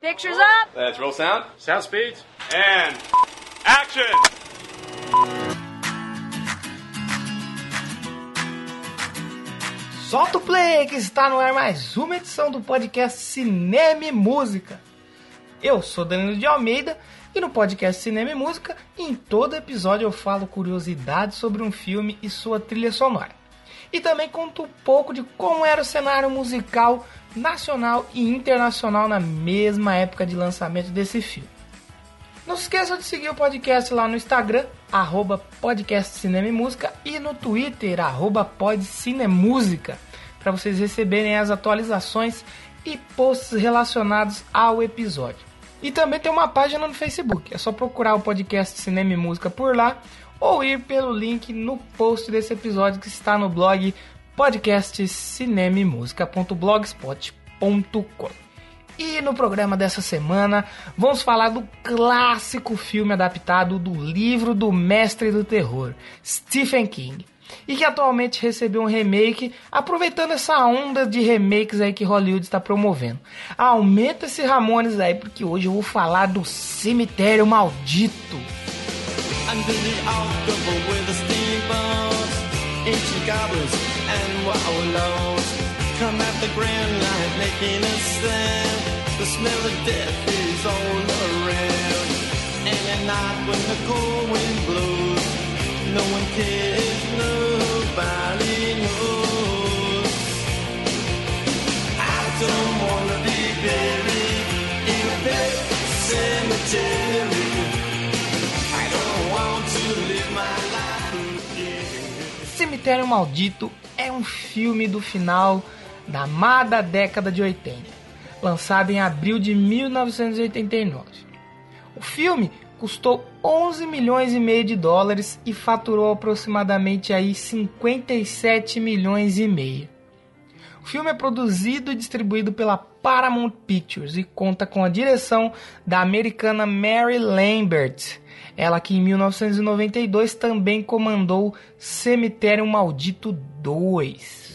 Pictures up. Let's roll sound. Sound speed. And action! Solta o play que está no ar mais uma edição do podcast Cinema e Música. Eu sou Danilo de Almeida e no podcast Cinema e Música, em todo episódio eu falo curiosidades sobre um filme e sua trilha sonora. E também conto um pouco de como era o cenário musical nacional e internacional na mesma época de lançamento desse filme. Não se esqueça de seguir o podcast lá no Instagram, @podcastcinemaymusica, e no Twitter, @podcinemúsica, para vocês receberem as atualizações e posts relacionados ao episódio. E também tem uma página no Facebook, é só procurar o podcast Cinema e Música por lá, ou ir pelo link no post desse episódio que está no blog podcastcinemaemusica.blogspot.com. E no programa dessa semana vamos falar do clássico filme adaptado do livro do mestre do terror, Stephen King, e que atualmente recebeu um remake, aproveitando essa onda de remakes aí que Hollywood está promovendo. Aumenta esse Ramones aí, porque hoje eu vou falar do Cemitério Maldito. Under the October with the steamboats, ancient goblins and wallows come at the grand light making a sound. The smell of death is all around. And at night when the cold wind blows, no one cares, nobody knows. I don't wanna be buried in a pet cemetery. Cemitério Maldito é um filme do final da amada década de 80, lançado em abril de 1989. O filme custou 11 milhões e meio de dólares e faturou aproximadamente aí 57 milhões e meio. O filme é produzido e distribuído pela Paramount Pictures e conta com a direção da americana Mary Lambert, ela que em 1992 também comandou Cemitério Maldito 2.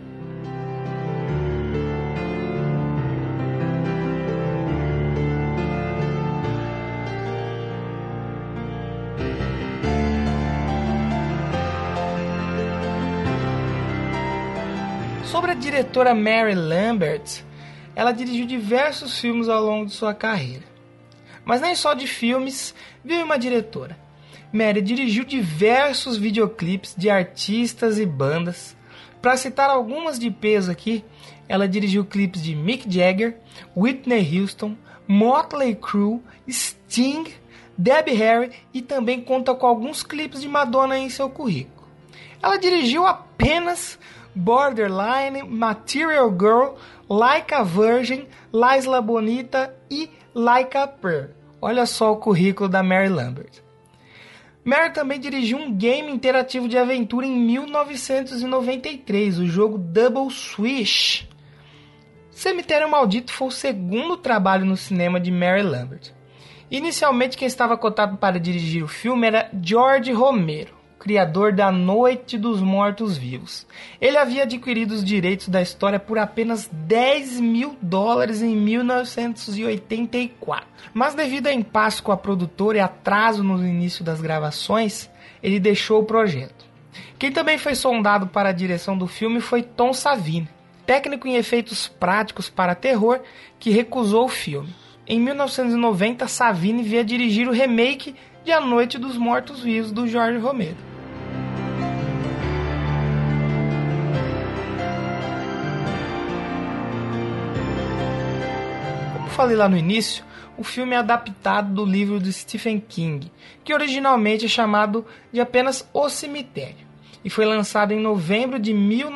Sobre a diretora Mary Lambert, ela dirigiu diversos filmes ao longo de sua carreira. Mas nem só de filmes vive uma diretora. Mary dirigiu diversos videoclipes de artistas e bandas. Para citar algumas de peso aqui, ela dirigiu clipes de Mick Jagger, Whitney Houston, Motley Crue, Sting, Debbie Harry e também conta com alguns clipes de Madonna em seu currículo. Ela dirigiu apenas Borderline, Material Girl, Like a Virgin, La Isla Bonita e Like a Prayer. Olha só o currículo da Mary Lambert. Mary também dirigiu um game interativo de aventura em 1993, o jogo Double Swish. Cemitério Maldito foi o segundo trabalho no cinema de Mary Lambert. Inicialmente quem estava cotado para dirigir o filme era George Romero, criador da Noite dos Mortos-Vivos. Ele havia adquirido os direitos da história por apenas 10 mil dólares em 1984. Mas devido a impasse com a produtora e atraso no início das gravações, ele deixou o projeto. Quem também foi sondado para a direção do filme foi Tom Savini, técnico em efeitos práticos para terror, que recusou o filme. Em 1990, Savini veio dirigir o remake de A Noite dos Mortos-Vivos do George Romero. Falei lá no início, o filme é adaptado do livro de Stephen King, que originalmente é chamado de apenas O Cemitério, e foi lançado em novembro de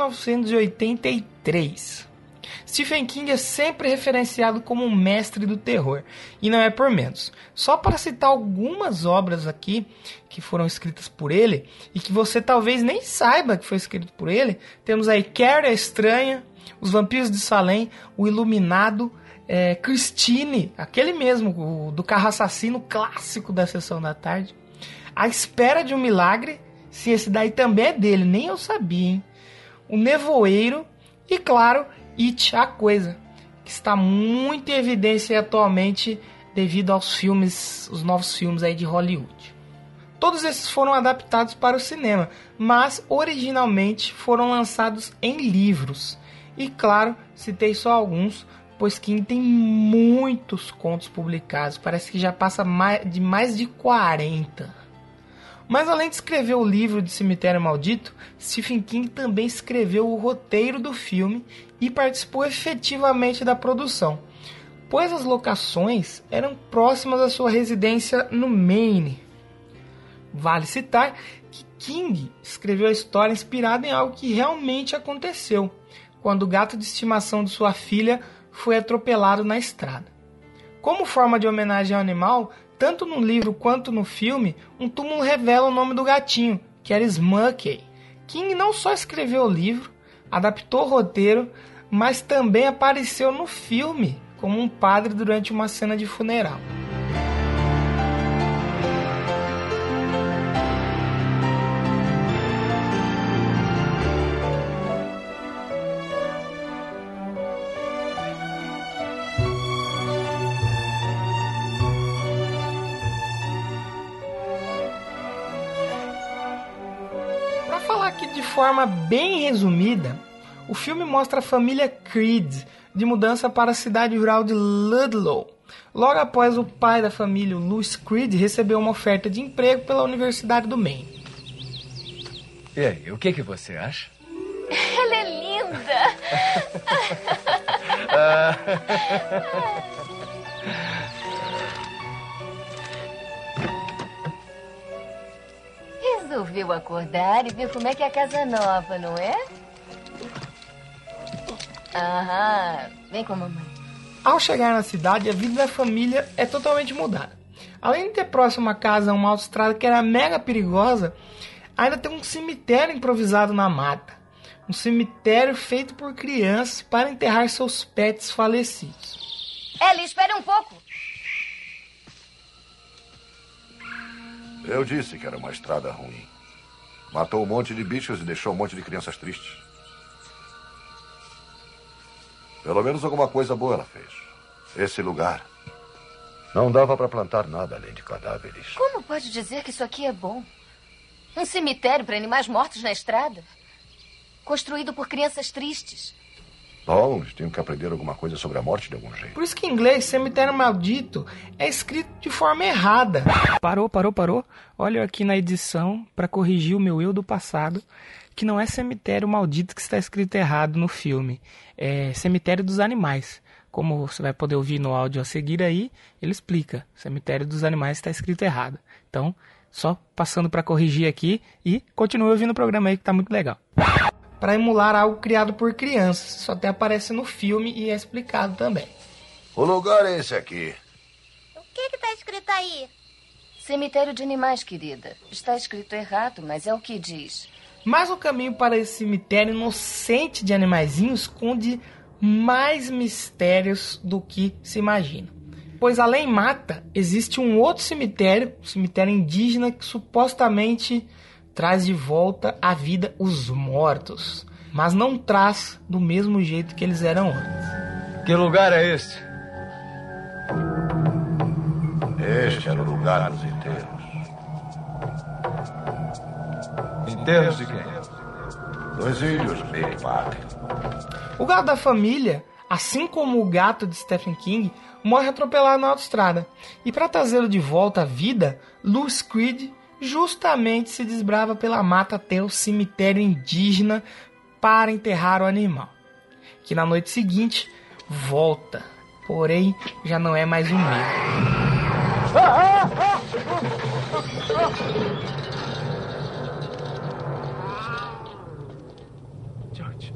1983. Stephen King é sempre referenciado como um mestre do terror, e não é por menos. Só para citar algumas obras aqui que foram escritas por ele, e que você talvez nem saiba que foi escrito por ele, temos aí Carrie a Estranha, Os Vampiros de Salem, O Iluminado, Christine, aquele mesmo, do carro assassino clássico da Sessão da Tarde, A Espera de um Milagre, sim, esse daí também é dele, nem eu sabia, hein? O Nevoeiro e, claro, It, a Coisa. que está muito em evidência atualmente devido aos filmes, os novos filmes aí de Hollywood. Todos esses foram adaptados para o cinema, mas originalmente foram lançados em livros. E claro, citei só alguns, pois King tem muitos contos publicados, parece que já passa mais de 40. Mas além de escrever o livro de Cemitério Maldito, Stephen King também escreveu o roteiro do filme e participou efetivamente da produção, pois as locações eram próximas à sua residência no Maine. Vale citar que King escreveu a história inspirada em algo que realmente aconteceu, quando o gato de estimação de sua filha foi atropelado na estrada. Como forma de homenagem ao animal, tanto no livro quanto no filme, um túmulo revela o nome do gatinho, que era Smokey. King não só escreveu o livro, adaptou o roteiro, mas também apareceu no filme como um padre durante uma cena de funeral. De forma bem resumida, o filme mostra a família Creed de mudança para a cidade rural de Ludlow, logo após o pai da família, Louis Creed, receber uma oferta de emprego pela Universidade do Maine. E aí, o que você acha? Ela é linda! Resolveu acordar e ver como é que é a casa nova, não é? Aham, vem com a mamãe. Ao chegar na cidade, a vida da família é totalmente mudada. Além de ter próximo a casa uma autoestrada que era mega perigosa, ainda tem um cemitério improvisado na mata. Um cemitério feito por crianças para enterrar seus pets falecidos. Ellie, espera um pouco. Eu disse que era uma estrada ruim. Matou um monte de bichos e deixou um monte de crianças tristes. Pelo menos alguma coisa boa ela fez. Esse lugar não dava para plantar nada além de cadáveres. Como pode dizer que isso aqui é bom? Um cemitério para animais mortos na estrada? Construído por crianças tristes. Bom, eles tinham que aprender alguma coisa sobre a morte de algum jeito. Por isso que em inglês, Cemitério Maldito é escrito de forma errada. Parou. Olha eu aqui na edição para corrigir o meu eu do passado, que não é Cemitério Maldito que está escrito errado no filme. É Cemitério dos Animais. Como você vai poder ouvir no áudio a seguir aí, ele explica. Cemitério dos Animais está escrito errado. Então, só passando para corrigir aqui e continue ouvindo o programa aí que está muito legal. Para emular algo criado por crianças. Isso até aparece no filme e é explicado também. O lugar é esse aqui. O que tá escrito aí? Cemitério de animais, querida. Está escrito errado, mas é o que diz. Mas o caminho para esse cemitério inocente de animaizinhos esconde mais mistérios do que se imagina. Pois além mata, existe um outro cemitério, um cemitério indígena que supostamente traz de volta à vida os mortos, mas não traz do mesmo jeito que eles eram antes. Que lugar é este? Este era o lugar dos enterros. Enterros de quem? Dos índios Big Party. O gato da família, assim como o gato de Stephen King, morre atropelado na autoestrada. E para trazê-lo de volta à vida, Louis Creed justamente se desbrava pela mata até o cemitério indígena para enterrar o animal, que na noite seguinte volta, porém já não é mais o mesmo. George.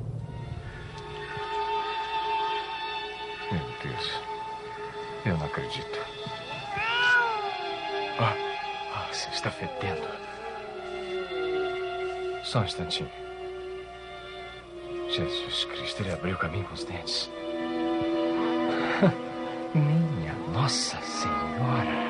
Meu Deus, eu não acredito. Você está fedendo. Só um instantinho. Jesus Cristo, ele abriu o caminho com os dentes. Minha Nossa Senhora.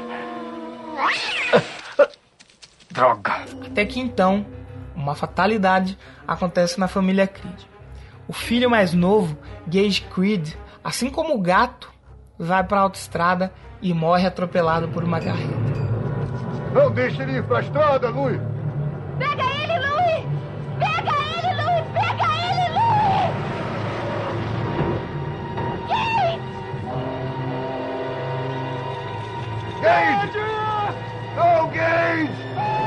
Droga. Até que então, uma fatalidade acontece na família Creed. O filho mais novo, Gage Creed, Assim como o gato, vai para a autoestrada e morre atropelado por uma carreta. Não deixe ele ir pra estrada, Louie! Pega ele, Louie! Pega ele, Louie! Pega ele, Louie! Gage! Gage! Não, Gage!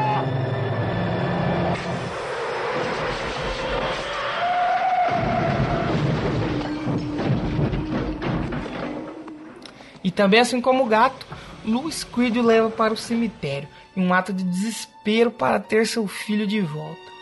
E também, assim como o gato, Louis Creed o leva para o cemitério, em um ato de desespero para ter seu filho de volta.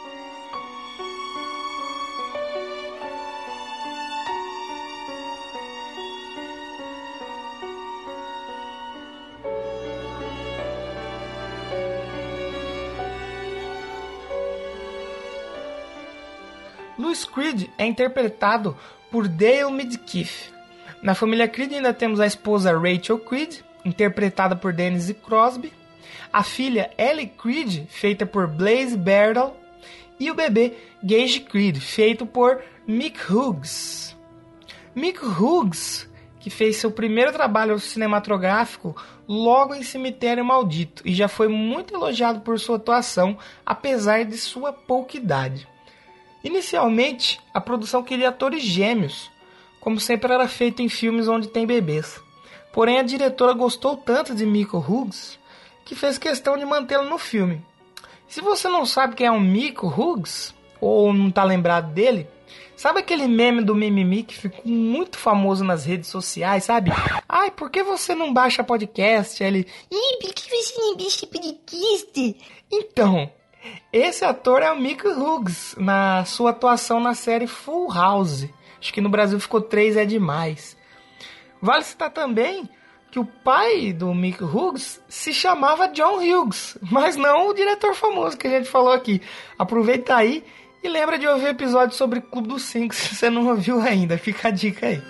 Louis Creed é interpretado por Dale Midkiff. Na família Creed ainda temos a esposa Rachel Creed, interpretada por Denise Crosby, a filha Ellie Creed, feita por Blaise Berdal, e o bebê Gage Creed, feito por Mick Hughes. Mick Hughes, que fez seu primeiro trabalho cinematográfico logo em Cemitério Maldito, e já foi muito elogiado por sua atuação, apesar de sua pouca idade. Inicialmente, a produção queria atores gêmeos, como sempre era feito em filmes onde tem bebês. Porém, a diretora gostou tanto de Mick Hughes que fez questão de mantê-lo no filme. Se você não sabe quem é o Mick Hughes, ou não está lembrado dele, sabe aquele meme do Mimimi que ficou muito famoso nas redes sociais, sabe? Ai, por que você não baixa podcast? Ele, por que você não baixa podcast? Então, esse ator é o Mick Hughes, na sua atuação na série Full House. Acho que no Brasil ficou 3 é demais. Vale citar também que o pai do Mick Hughes se chamava John Hughes, mas não o diretor famoso que a gente falou aqui. Aproveita aí e lembra de ouvir o episódio sobre Clube dos 5, se você não ouviu ainda. Fica a dica aí.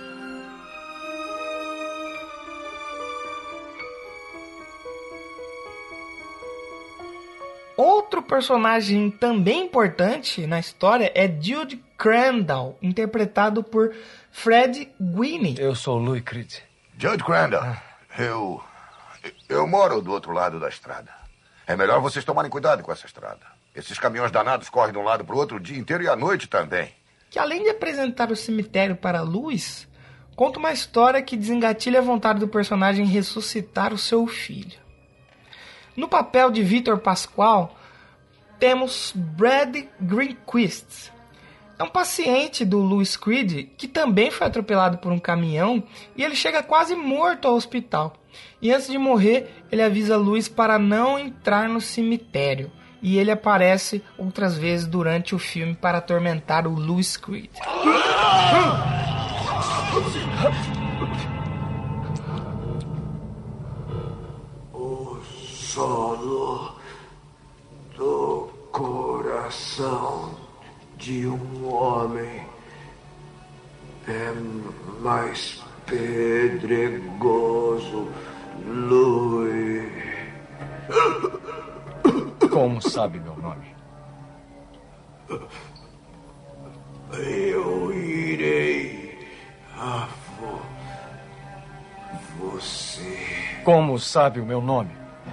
Outro personagem também importante na história é Jude Crandall, interpretado por Fred Gwynne. Eu sou o Louis Creed. Jude Crandall, eu moro do outro lado da estrada. É melhor vocês tomarem cuidado com essa estrada. Esses caminhões danados correm de um lado para o outro o dia inteiro e à noite também. Que além de apresentar o cemitério para Louis, conta uma história que desengatilha a vontade do personagem em ressuscitar o seu filho. No papel de Victor Pasquale, temos Brad Greenquist. É um paciente do Louis Creed que também foi atropelado por um caminhão e ele chega quase morto ao hospital. E antes de morrer, ele avisa Louis para não entrar no cemitério. E ele aparece outras vezes durante o filme para atormentar o Louis Creed. O solo do coração de um homem é mais pedregoso, Louis. Como sabe meu nome? Eu irei a você. Como sabe o meu nome?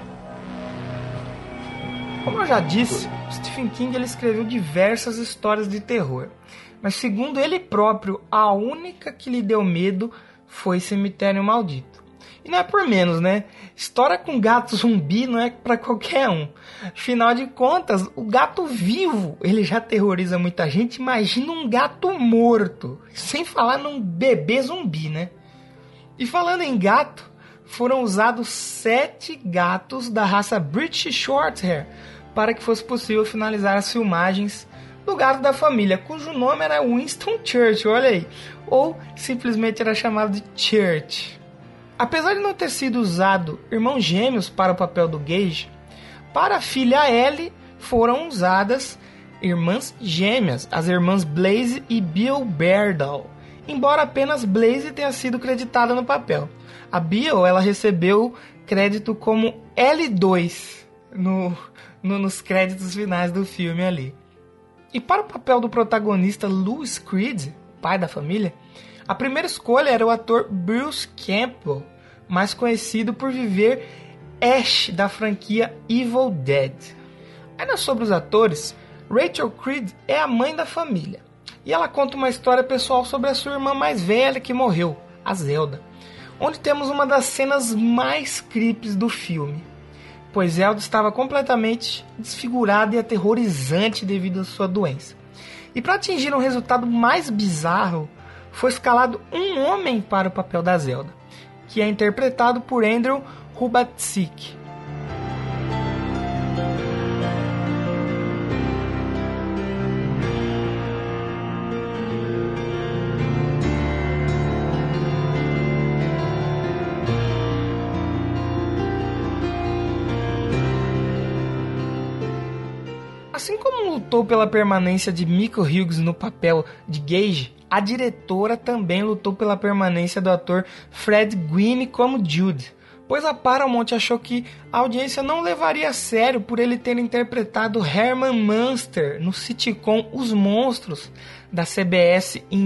Como eu já disse, Stephen King ele escreveu diversas histórias de terror. Mas segundo ele próprio, a única que lhe deu medo foi Cemitério Maldito. E não é por menos, né? História com gato zumbi não é pra qualquer um. Afinal de contas, o gato vivo, ele já terroriza muita gente. Imagina um gato morto. Sem falar num bebê zumbi, né? E falando em gato, foram usados 7 gatos da raça British Shorthair para que fosse possível finalizar as filmagens do gato da família, cujo nome era Winston Churchill, olha aí. Ou simplesmente era chamado de Church. Apesar de não ter sido usado irmãos gêmeos para o papel do Gage, para a filha Ellie foram usadas irmãs gêmeas, as irmãs Blaise e Bill Berdal, embora apenas Blaise tenha sido creditada no papel. A Bill ela recebeu crédito como L2 nos créditos finais do filme ali. E para o papel do protagonista Louis Creed, pai da família, A primeira escolha era o ator Bruce Campbell, mais conhecido por viver Ash da franquia Evil Dead. Ainda sobre os atores, Rachel Creed é a mãe da família, e ela conta uma história pessoal sobre a sua irmã mais velha que morreu, a Zelda, onde temos uma das cenas mais creeps do filme, pois Zelda estava completamente desfigurada e aterrorizante devido à sua doença. E para atingir um resultado mais bizarro, foi escalado um homem para o papel da Zelda, que é interpretado por Andrew Hubatsik. Assim como lutou pela permanência de Michael Hughes no papel de Gage, a diretora também lutou pela permanência do ator Fred Gwynne como Jude, pois a Paramount achou que a audiência não levaria a sério por ele ter interpretado Herman Munster no sitcom Os Monstros, da CBS, em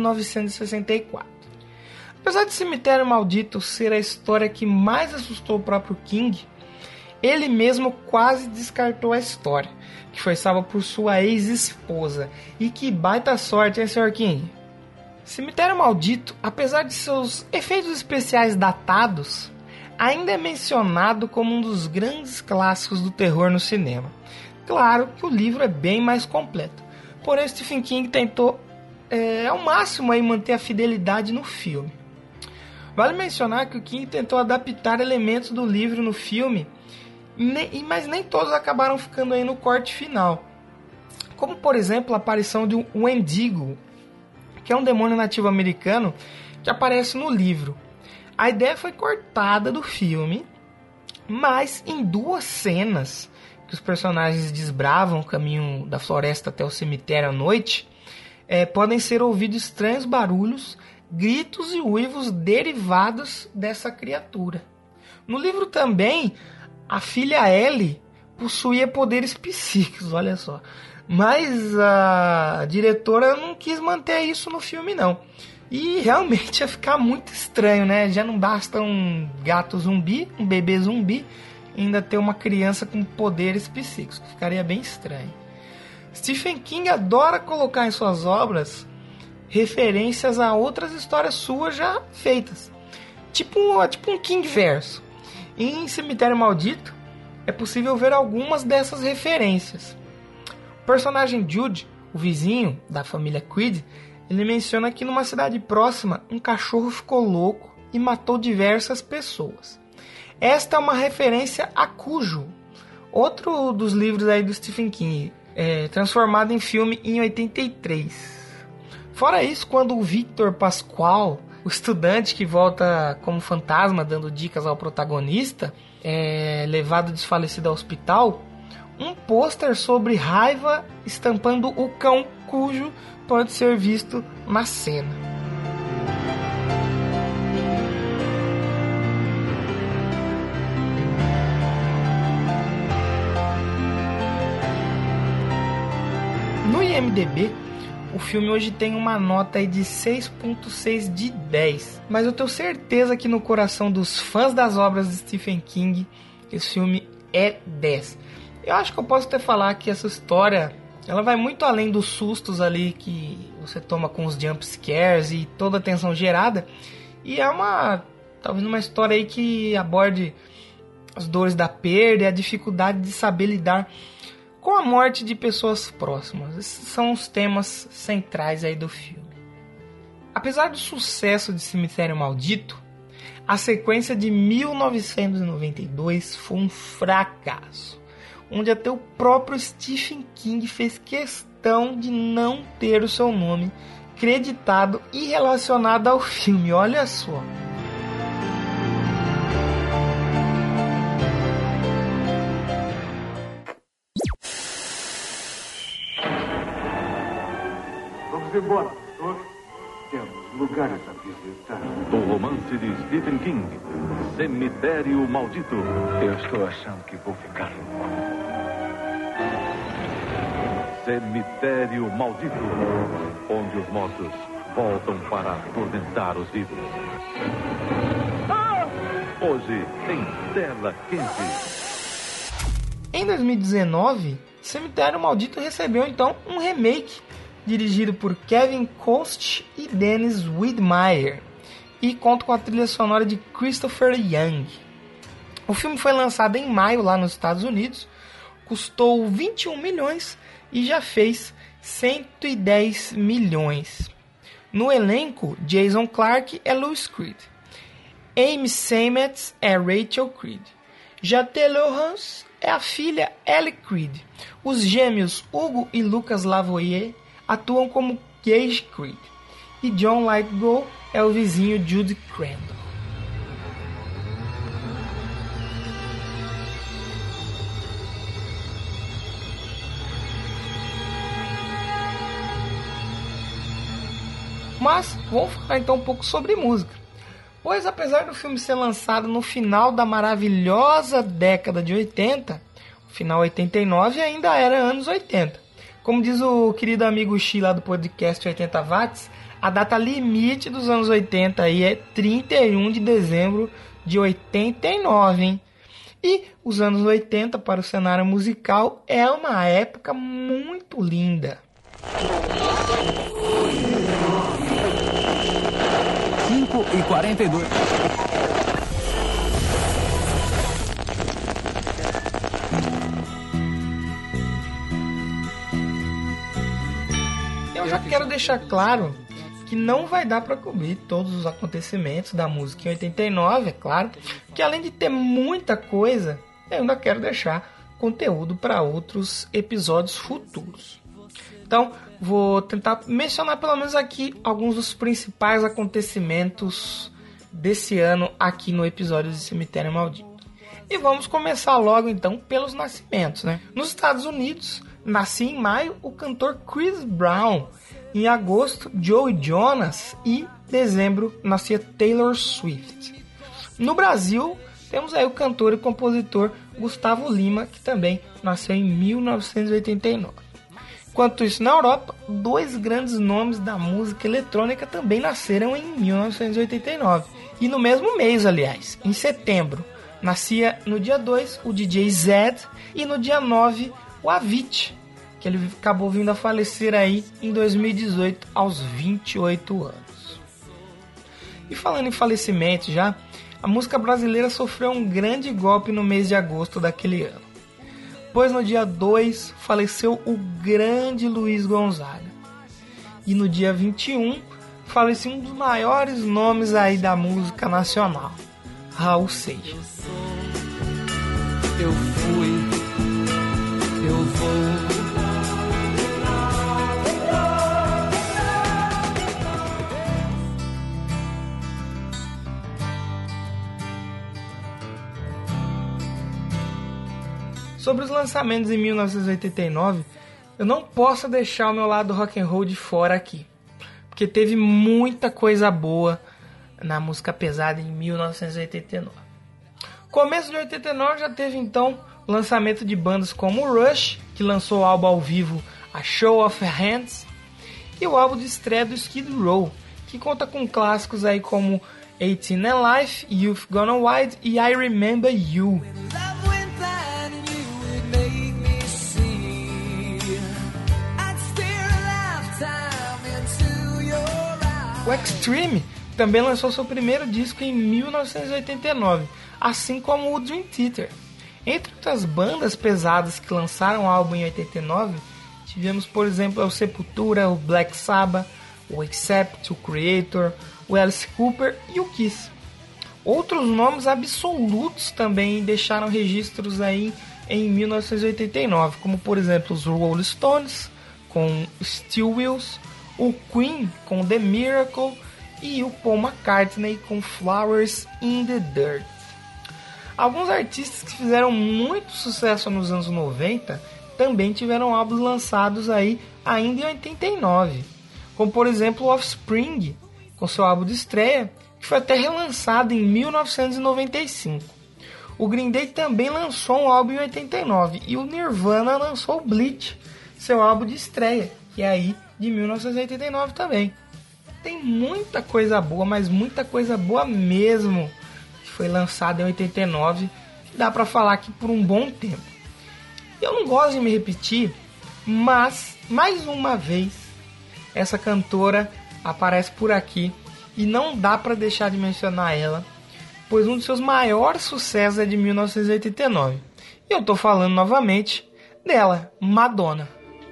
1964. Apesar de Cemitério Maldito ser a história que mais assustou o próprio King, ele mesmo quase descartou a história, que foi salva por sua ex-esposa. E que baita sorte, hein, Sr. King? Cemitério Maldito, apesar de seus efeitos especiais datados, ainda é mencionado como um dos grandes clássicos do terror no cinema. Claro que o livro é bem mais completo, porém Stephen King tentou ao máximo aí manter a fidelidade no filme. Vale mencionar que o King tentou adaptar elementos do livro no filme, mas nem todos acabaram ficando aí no corte final, como por exemplo a aparição de um Wendigo, que é um demônio nativo americano que aparece no livro. A ideia foi cortada do filme, mas em 2 cenas que os personagens desbravam o caminho da floresta até o cemitério à noite, podem ser ouvidos estranhos barulhos, gritos e uivos derivados dessa criatura. No livro também, a filha Ellie possuía poderes psíquicos, olha só. Mas a diretora não quis manter isso no filme, não. E realmente ia ficar muito estranho, né? Já não basta um gato zumbi, um bebê zumbi, ainda ter uma criança com poderes psíquicos. Ficaria bem estranho. Stephen King adora colocar em suas obras referências a outras histórias suas já feitas. Tipo um King verso. Em Cemitério Maldito, é possível ver algumas dessas referências. O personagem Jude, o vizinho da família Creed, ele menciona que numa cidade próxima, um cachorro ficou louco e matou diversas pessoas. Esta é uma referência a Cujo, outro dos livros aí do Stephen King, transformado em filme em 83. Fora isso, quando o Victor Pasquale, o estudante que volta como fantasma dando dicas ao protagonista, é levado desfalecido ao hospital, um pôster sobre raiva estampando o cão Cujo pode ser visto na cena. No IMDb, o filme hoje tem uma nota aí de 6.6 de 10. Mas eu tenho certeza que no coração dos fãs das obras de Stephen King, esse filme é 10. Eu acho que eu posso até falar que essa história, ela vai muito além dos sustos ali que você toma com os jump scares e toda a tensão gerada. E é talvez uma história aí que aborde as dores da perda e a dificuldade de saber lidar com a morte de pessoas próximas. Esses são os temas centrais aí do filme. Apesar do sucesso de Cemitério Maldito, a sequência de 1992 foi um fracasso, onde até o próprio Stephen King fez questão de não ter o seu nome creditado e relacionado ao filme. Olha só. Embora, doutor. Temos lugares a visitar. O romance de Stephen King, Cemitério Maldito. Eu estou achando que vou ficar louco. Cemitério Maldito, onde os mortos voltam para atormentar os vivos. Hoje, em Tela Quente. Em 2019, Cemitério Maldito recebeu então um remake dirigido por Kevin Costner e Dennis Widmyer e conta com a trilha sonora de Christopher Young. O filme foi lançado em maio lá nos Estados Unidos, custou 21 milhões e já fez 110 milhões. No elenco, Jason Clarke é Louis Creed, Amy Seymetz é Rachel Creed, Jade Laurence é a filha Ellie Creed. Os gêmeos Hugo e Lucas Lavoie atuam como Gage Creed e John Lithgow é o vizinho Jude Crandall. Mas vamos falar então um pouco sobre música, pois apesar do filme ser lançado no final da maravilhosa década de 80, o final 89 ainda era anos 80. Como diz o querido amigo Xi lá do podcast 80 Watts, a data limite dos anos 80 aí é 31 de dezembro de 89, hein? E os anos 80 para o cenário musical é uma época muito linda. 5h42. Eu já quero deixar claro que não vai dar para cobrir todos os acontecimentos da música em 89, é claro, que além de ter muita coisa, eu ainda quero deixar conteúdo para outros episódios futuros. Então, vou tentar mencionar pelo menos aqui alguns dos principais acontecimentos desse ano aqui no episódio de Cemitério Maldito. E vamos começar logo então pelos nascimentos, né? Nos Estados Unidos, nascia em maio o cantor Chris Brown, em agosto Joe Jonas e em dezembro nascia Taylor Swift. No Brasil, temos aí o cantor e compositor Gustavo Lima, que também nasceu em 1989. Enquanto isso, na Europa, dois grandes nomes da música eletrônica também nasceram em 1989. E no mesmo mês, aliás, em setembro, nascia no dia 2 o DJ Zed e no dia 9 o Avicii, que ele acabou vindo a falecer aí em 2018 aos 28 anos. E falando em falecimento já, a música brasileira sofreu um grande golpe no mês de agosto daquele ano. Pois no dia 2 faleceu o grande Luiz Gonzaga. E no dia 21 faleceu um dos maiores nomes aí da música nacional, Raul Seixas. Eu fui, eu vou. Sobre os lançamentos em 1989, eu não posso deixar o meu lado rock and roll de fora aqui, porque teve muita coisa boa na música pesada em 1989. Começo de 89 já teve então o lançamento de bandas como o Rush, que lançou o álbum ao vivo A Show of Hands, e o álbum de estreia do Skid Row, que conta com clássicos aí como 18 and Life, You've Gone Wild e I Remember You. O Extreme também lançou seu primeiro disco em 1989, assim como o Dream Theater. Entre outras bandas pesadas que lançaram o álbum em 89, tivemos, por exemplo, o Sepultura, o Black Sabbath, o Accept, o Creator, o Alice Cooper e o Kiss. Outros nomes absolutos também deixaram registros aí em 1989, como por exemplo os Rolling Stones com Steel Wheels, o Queen com The Miracle e o Paul McCartney com Flowers in the Dirt. Alguns artistas que fizeram muito sucesso nos anos 90 também tiveram álbuns lançados aí ainda em 89, como por exemplo o Offspring com seu álbum de estreia, que foi até relançado em 1995. O Green Day também lançou um álbum em 89 e o Nirvana lançou o Bleach, seu álbum de estreia, que é aí de 1989 também. tem muita coisa boa, mas muita coisa boa mesmo, que foi lançada em 89, que dá pra falar aqui por um bom tempo. Eu não gosto de me repetir, mas, mais uma vez, essa cantora aparece por aqui e não dá pra deixar de mencionar ela, pois um dos seus maiores sucessos é de 1989. E eu tô falando novamente dela, Madonna.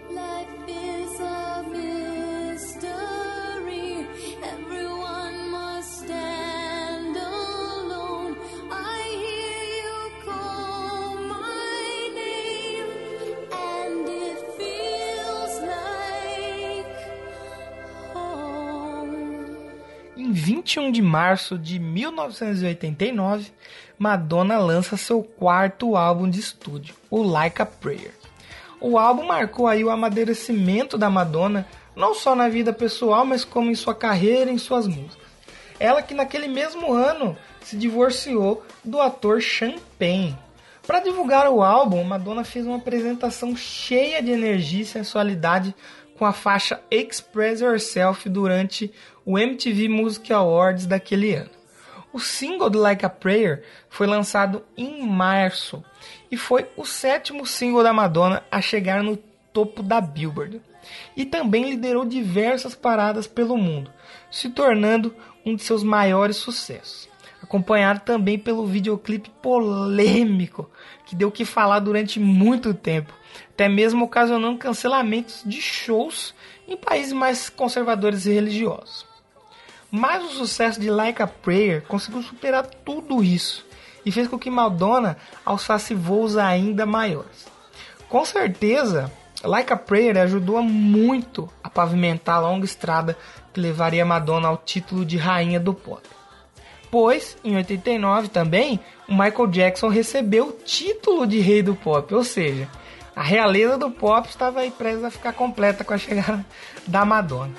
Em 21 de março de 1989, Madonna lança seu quarto álbum de estúdio, o Like a Prayer. O álbum marcou aí o amadurecimento da Madonna, não só na vida pessoal, mas como em sua carreira e em suas músicas. Ela que naquele mesmo ano se divorciou do ator Sean Penn. Para divulgar o álbum, Madonna fez uma apresentação cheia de energia e sensualidade com a faixa Express Yourself durante o MTV Music Awards daquele ano. O single do Like a Prayer foi lançado em março e foi o 7º single da Madonna a chegar no topo da Billboard. E também liderou diversas paradas pelo mundo, se tornando um de seus maiores sucessos. Acompanhado também pelo videoclipe polêmico, que deu o que falar durante muito tempo, até mesmo ocasionando cancelamentos de shows em países mais conservadores e religiosos. Mas o sucesso de Like a Prayer conseguiu superar tudo isso e fez com que Madonna alçasse voos ainda maiores. Com certeza, Like a Prayer ajudou muito a pavimentar a longa estrada que levaria Madonna ao título de rainha do pop. Pois, em 89 também, o Michael Jackson recebeu o título de rei do pop, ou seja, a realeza do pop estava aí prestes a ficar completa com a chegada da Madonna.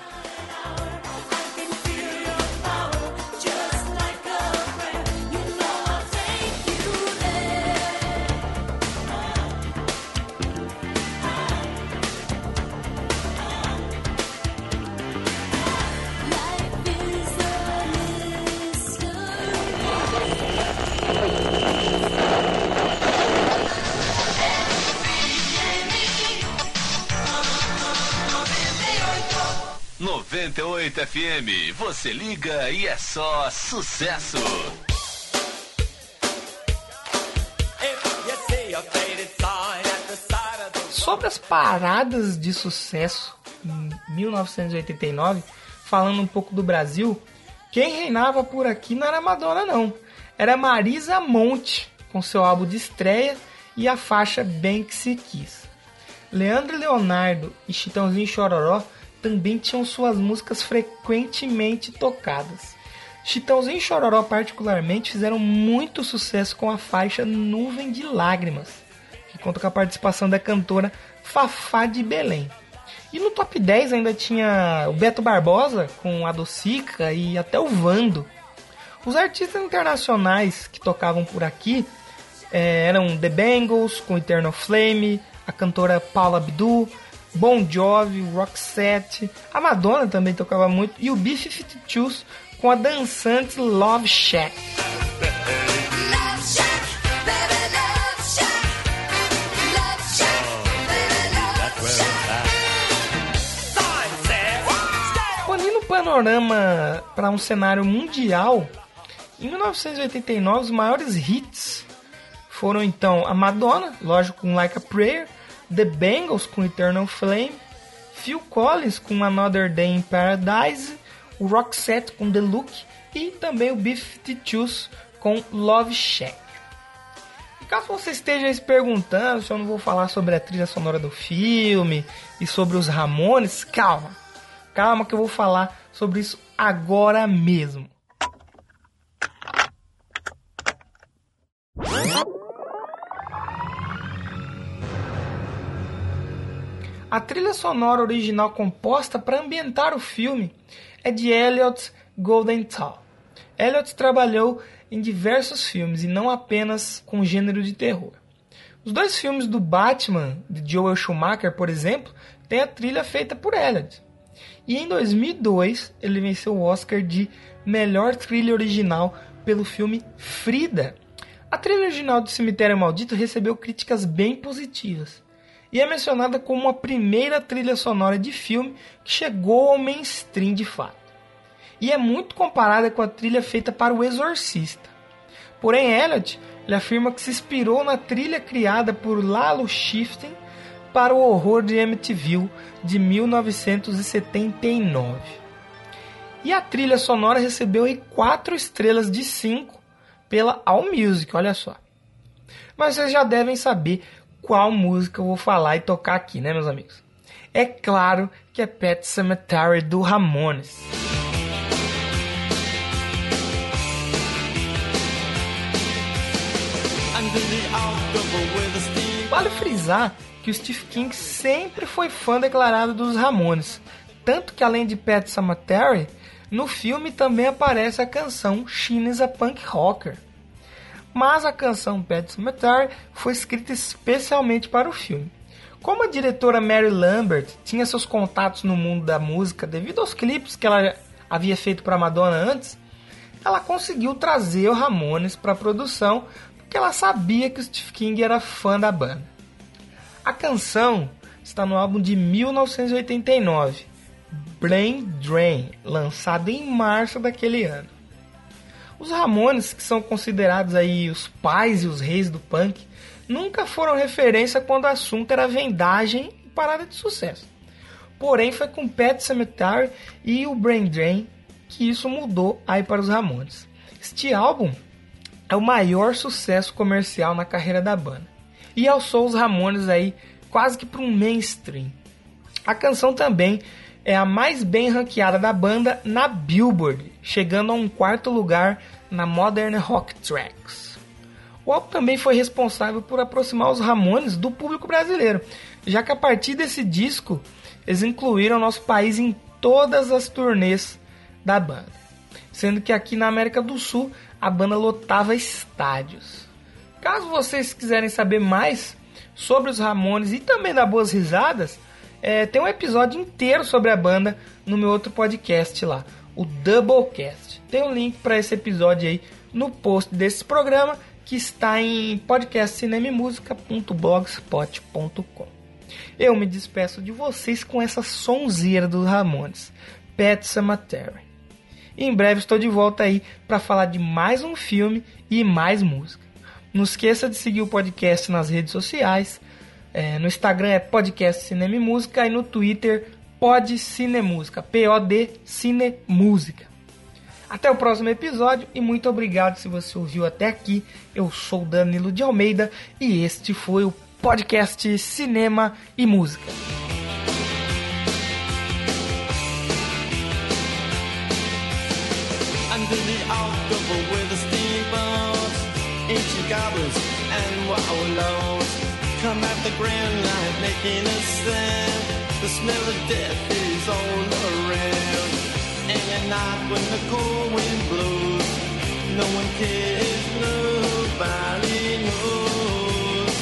FM, você liga e é só sucesso. Sobre as paradas de sucesso em 1989, falando um pouco do Brasil, quem reinava por aqui não era Madonna não, era Marisa Monte, com seu álbum de estreia e a faixa Bem Que Se Quis. Leandro e Leonardo e Chitãozinho e Chororó também tinham suas músicas frequentemente tocadas. Chitãozinho e Chororó particularmente fizeram muito sucesso com a faixa Nuvem de Lágrimas, que conta com a participação da cantora Fafá de Belém. E no top 10 ainda tinha o Beto Barbosa com a Docica e até o Vando. Os artistas internacionais que tocavam por aqui eram The Bangles com Eternal Flame, a cantora Paula Abdul, Bon Jovi, Roxette, a Madonna também tocava muito, e o B-52s com a dançante Love Shack. Unindo o panorama para um cenário mundial, em 1989 os maiores hits foram então a Madonna, lógico, com Like a Prayer, The Bangles com Eternal Flame, Phil Collins com Another Day in Paradise, o Roxette com The Look e também o B-52s com Love Shack. E caso você esteja se perguntando se eu não vou falar sobre a trilha sonora do filme e sobre os Ramones, calma que eu vou falar sobre isso agora mesmo. A trilha sonora original composta para ambientar o filme é de Elliot Goldenthal. Elliot trabalhou em diversos filmes e não apenas com gênero de terror. Os dois filmes do Batman, de Joel Schumacher, por exemplo, têm a trilha feita por Elliot. E em 2002 ele venceu o Oscar de melhor trilha original pelo filme Frida. A trilha original do Cemitério Maldito recebeu críticas bem positivas e é mencionada como a primeira trilha sonora de filme que chegou ao mainstream de fato. E é muito comparada com a trilha feita para O Exorcista. Porém, Elliott ele afirma que se inspirou na trilha criada por Lalo Schifrin para o Horror de Amityville de 1979. E a trilha sonora recebeu 4 estrelas de 5 pela AllMusic, olha só. Mas vocês já devem saber qual música eu vou falar e tocar aqui, né, meus amigos? É claro que é Pet Sematary do Ramones. Vale frisar que o Steve King sempre foi fã declarado dos Ramones, tanto que além de Pet Sematary, no filme também aparece a canção Sheen's a Punk Rocker. Mas a canção Pet Sematary foi escrita especialmente para o filme. Como a diretora Mary Lambert tinha seus contatos no mundo da música devido aos clipes que ela havia feito para Madonna antes, ela conseguiu trazer o Ramones para a produção porque ela sabia que o Steve King era fã da banda. A canção está no álbum de 1989, Brain Drain, lançado em março daquele ano. Os Ramones, que são considerados aí os pais e os reis do punk, nunca foram referência quando o assunto era vendagem e parada de sucesso. Porém, foi com Pet Sematary e o Brain Drain que isso mudou aí para os Ramones. Este álbum é o maior sucesso comercial na carreira da banda e alçou os Ramones aí quase que para um mainstream. A canção também é a mais bem ranqueada da banda na Billboard, chegando a um 4º lugar na Modern Rock Tracks. O álbum também foi responsável por aproximar os Ramones do público brasileiro, já que a partir desse disco eles incluíram nosso país em todas as turnês da banda, sendo que aqui na América do Sul a banda lotava estádios. Caso vocês quiserem saber mais sobre os Ramones e também dar boas risadas, tem um episódio inteiro sobre a banda no meu outro podcast lá, o Doublecast. Tem um link para esse episódio aí no post desse programa, que está em podcastcinemusica.blogspot.com. Eu me despeço de vocês com essa sonzeira dos Ramones, Pet Sematary. E em breve estou de volta aí para falar de mais um filme e mais música. Não esqueça de seguir o podcast nas redes sociais. No Instagram é Podcast Cinema e Música e no Twitter Pod Cinemúsica, P-O-D Cinemúsica. Até o próximo episódio e muito obrigado se você ouviu até aqui. Eu sou Danilo de Almeida e este foi o Podcast Cinema e Música. Under the October with the steamboats, ancient goblins and wallows come at the grand line making a stand. The smell of death is all around. And at night when the cold wind blows, no one cares, nobody knows.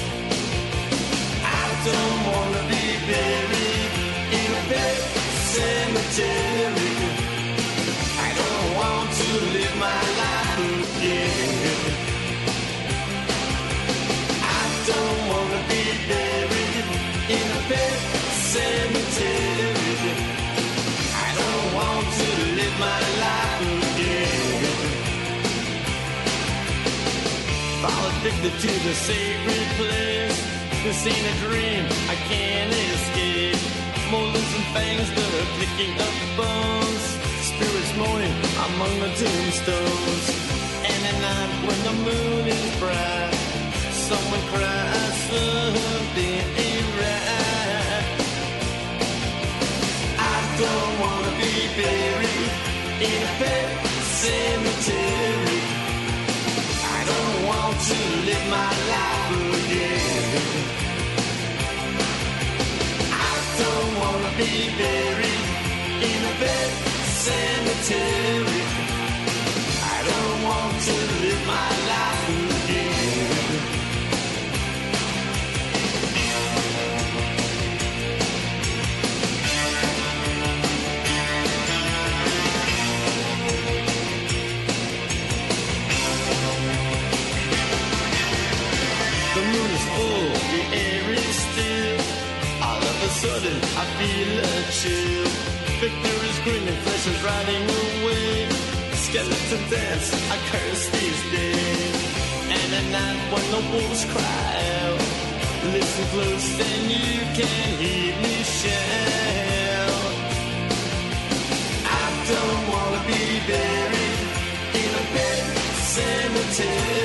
I don't wanna be buried in a pet cemetery. I don't want to live my life again. I don't wanna be buried in a pet cemetery. I don't want to live my life again. Fall addicted to the sacred place. This ain't a dream, I can't escape. Molars and fangs that are picking up bones. Spirits moaning among the tombstones. And at night when the moon is bright, someone cries something ain't right. I don't wanna be buried in a pet cemetery. I don't want to live my life again. I don't wanna be buried in a pet cemetery. I don't want to live my life again. moon is full, the air is still. All of a sudden, I feel a chill. Victor is grinning, flesh is riding away. Skeleton dance, I curse these days. And at night when the wolves cry out, listen close and you can hear me shout. I don't wanna be buried in a pet cemetery.